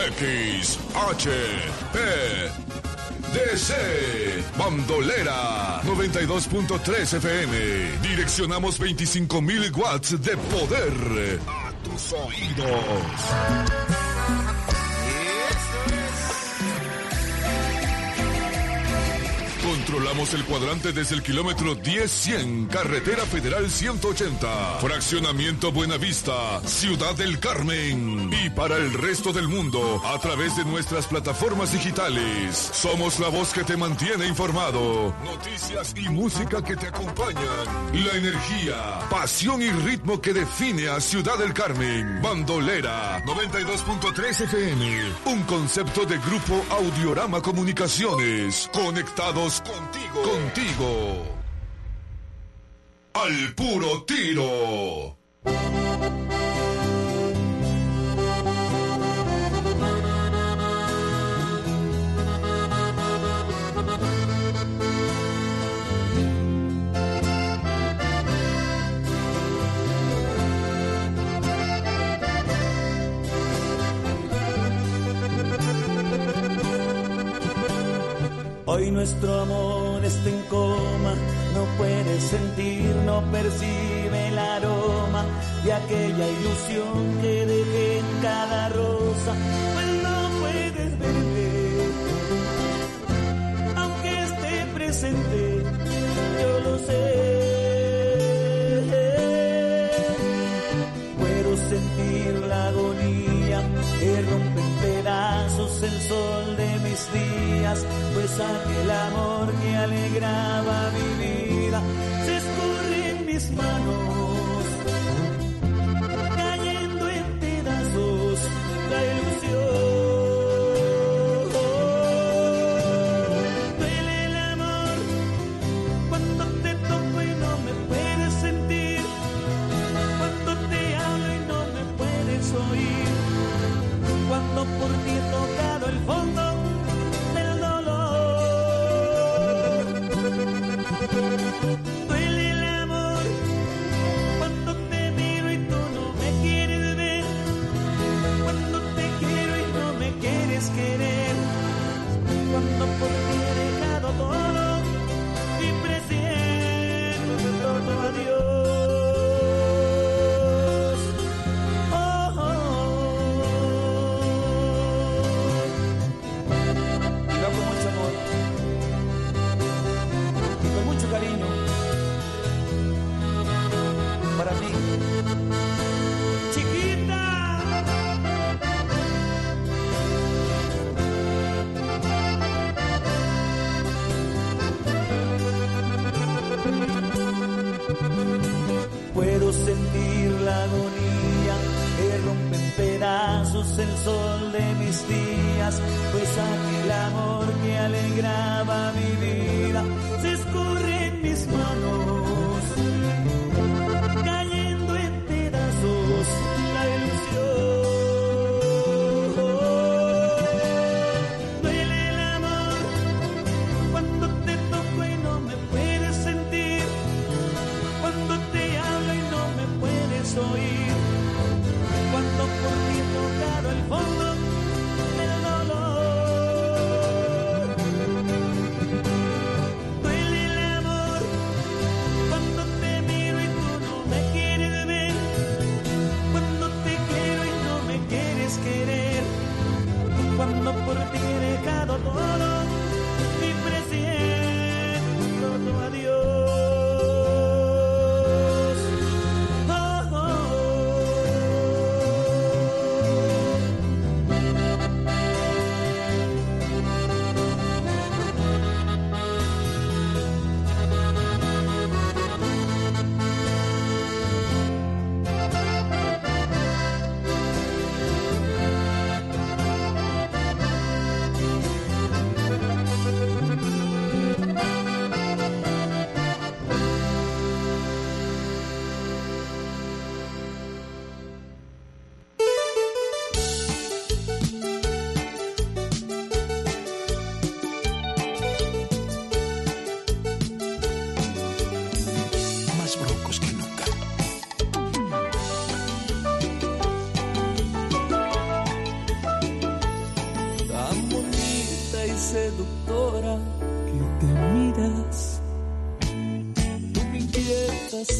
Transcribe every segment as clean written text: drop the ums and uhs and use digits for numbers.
DC Bandolera 92.3 FM. Direccionamos 25,000 watts de poder a tus oídos. Controlamos el cuadrante desde el kilómetro 10-100, Carretera Federal 180, Fraccionamiento Buenavista, Ciudad del Carmen. Y para el resto del mundo, a través de nuestras plataformas digitales. Somos la voz que te mantiene informado. Noticias y música que te acompañan. La energía, pasión y ritmo que define a Ciudad del Carmen. Bandolera 92.3 FM. Un concepto de Grupo Audiorama Comunicaciones. Conectados contigo. Al puro tiro. Hoy nuestro amor está en coma, no puede sentir, no percibe el aroma de aquella ilusión que dejé en cada rosa, pues no puedes verme, aunque esté presente, yo lo sé. Puedo sentir la agonía que rompe en pedazos el sol de mis días, pues aquel amor que alegraba mi vida se escurre en mis manos, cayendo en pedazos la ilusión. Duele el amor cuando te toco y no me puedes sentir, cuando te hablo y no me puedes oír, cuando por ti he tocado el fondo del dolor. Duele el amor cuando te miro y tú no me quieres ver, cuando te quiero y no me quieres querer, cuando por ti he dejado todo y presiento todo adiós. Cariño para ti, chiquita. Puedo sentir la agonía que rompe en pedazos el sol de mis días, pues aquel amor que alegraba mi vida se escurre en mis manos, cayendo en pedazos la ilusión. Duele el amor cuando te toco y no me puedes sentir, cuando te hablo y no me puedes oír, cuando por ti he tocado el fondo del dolor. Duele el amor cuando te miro y tú no me quieres ver, cuando te quiero y no me quieres querer, cuando por ti he dejado todo y presiento tu adiós. Oh, oh, oh.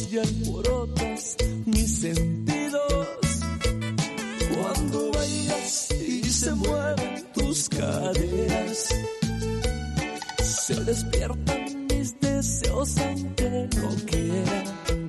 y alborotas mis sentidos. Cuando bailas y se mueven tus caderas, se despiertan mis deseos aunque no quiera,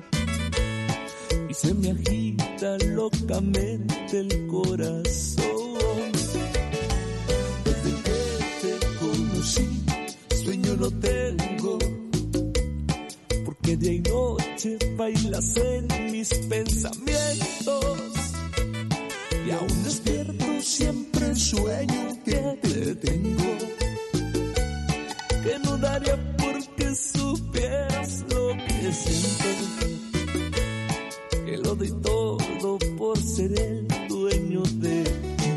y se me agita locamente el corazón. Desde que te conocí, sueño no tengo, porque día y noche bailas en mis pensamientos. Y aún despierto siempre sueño que te tengo, que no daría porque supieras lo que siento, que lo doy todo por ser el dueño de ti.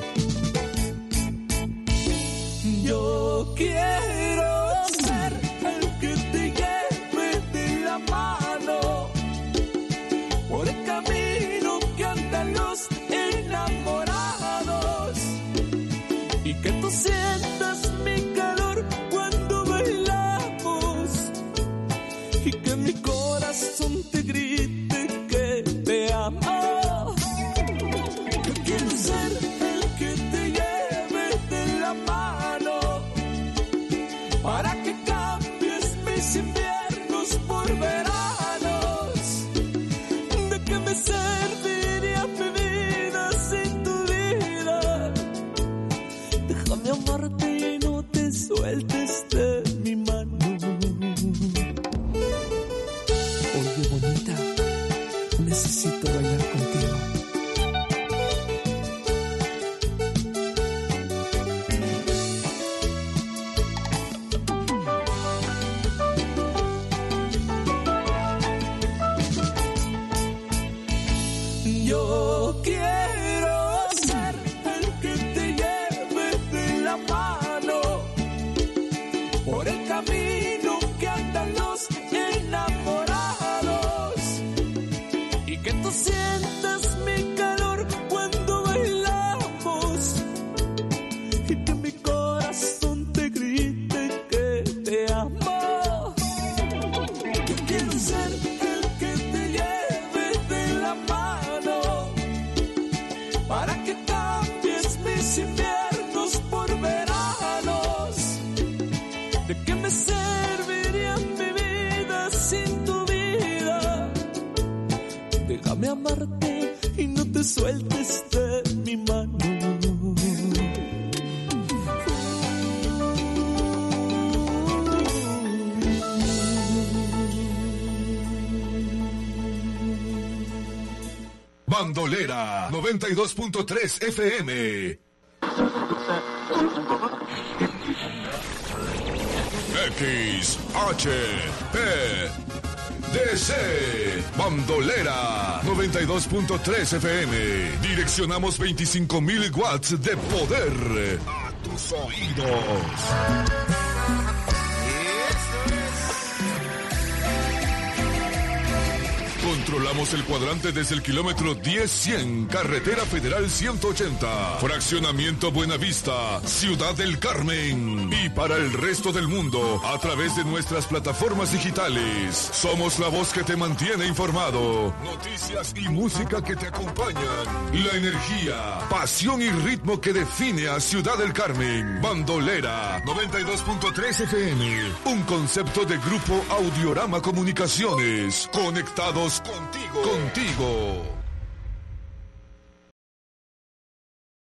Yo quiero ser el que te lleve de la mano por el camino que andan los enamorados, y que tú sientas mi calor cuando bailamos, y que mi corazón te grite que te amo. Yo quiero ser el que te lleve de la mano para que cambies mis inviernos por veranos. ¿De qué me serviría mi vida sin tu vida? Déjame amarte y no te sueltes de mi mano. Oye, bonita, necesito bailar contigo. Yo quiero ser el que te lleve de la mano por el camino que andan los enamorados, y que tú sientas mi calor cuando bailamos, y que mi corazón te grite que te amo. Yo quiero ser el que te lleve de la mano para que cambies mis inviernos por veranos. ¿De qué me serviría mi vida sin tu vida? Déjame amarte y no te sueltes de mi mano. Bandolera 92.3 FM. XHPDC Bandolera 92.3 FM. Direccionamos 25,000 watts de poder a tus oídos. Controlamos el cuadrante desde el kilómetro 10-100, Carretera Federal 180, Fraccionamiento Buenavista, Ciudad del Carmen. Y para el resto del mundo, a través de nuestras plataformas digitales. Somos la voz que te mantiene informado. Noticias y música que te acompañan. La energía, pasión y ritmo que define a Ciudad del Carmen. Bandolera 92.3 FM. Un concepto de Grupo Audiorama Comunicaciones. Conectados contigo.